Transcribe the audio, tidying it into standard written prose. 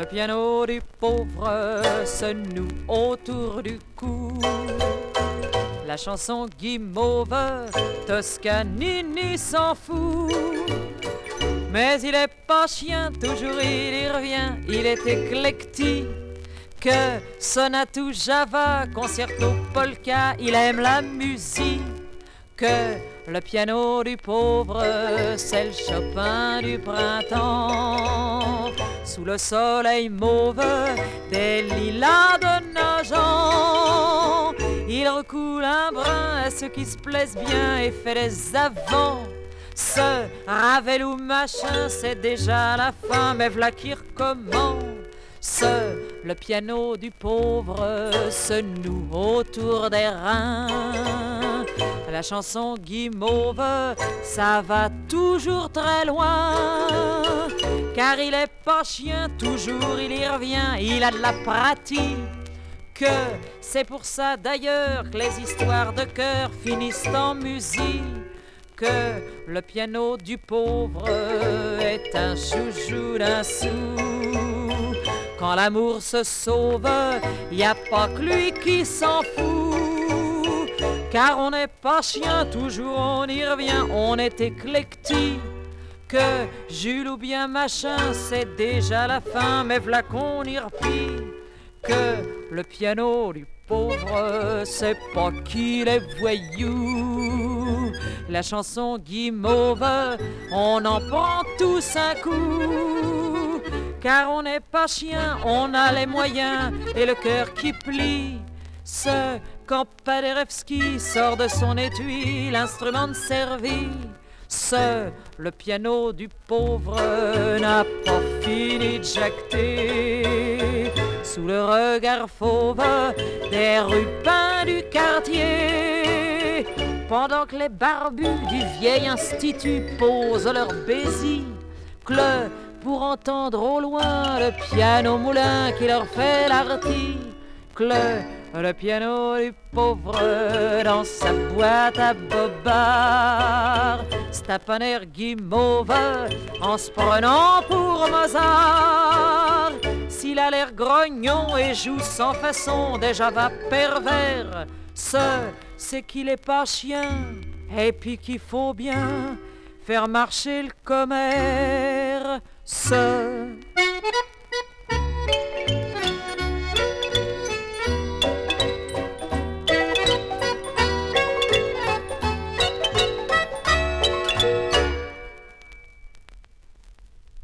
Le piano du pauvre se noue autour du cou. La chanson guimauve, Toscanini s'en fout. Mais il est pas chien, toujours il y revient, il est éclectique. Sonate ou Java, concerto, polka, il aime la musique. Que le piano du pauvre, c'est le Chopin du printemps. Sous le soleil mauve, des lilas de nageant, il recoule un brin à ceux qui se plaisent bien et fait des avants. Ce Ravel ou machin, c'est déjà la fin, mais v'là qui recommence. Le piano du pauvre se noue autour des reins. La chanson guimauve, ça va toujours très loin. Car il est pas chien, toujours il y revient, il a de la pratique. C'est pour ça d'ailleurs que les histoires de cœur finissent en musique. Que le piano du pauvre est un chouchou d'un sou. Quand l'amour se sauve, y a pas que lui qui s'en fout. Car on n'est pas chien, toujours on y revient, on est éclectique. Que Jules ou bien machin, c'est déjà la fin, mais v'là qu'on y replie. Que le piano du pauvre, c'est pas qu'il est voyou. La chanson guimauve, on en prend tous un coup. Car on n'est pas chien, on a les moyens et le cœur qui plie. Quand Paderewski sort de son étui l'instrument de servie. Le piano du pauvre n'a pas fini de jacter. Sous le regard fauve des rupins du quartier. Pendant que les barbus du vieil institut posent leur bésie. Pour entendre au loin le piano moulin qui leur fait l'article. Le piano du pauvre dans sa boîte à bobards se tape un air guimauve en se prenant pour Mozart. S'il a l'air grognon et joue sans façon, déjà va pervers. C'est qu'il est pas chien et puis qu'il faut bien faire marcher le commerce.